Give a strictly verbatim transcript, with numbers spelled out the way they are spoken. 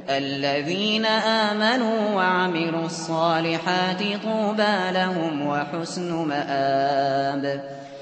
الذين آمنوا وعملوا الصالحات طوبى لهم وحسن مآب.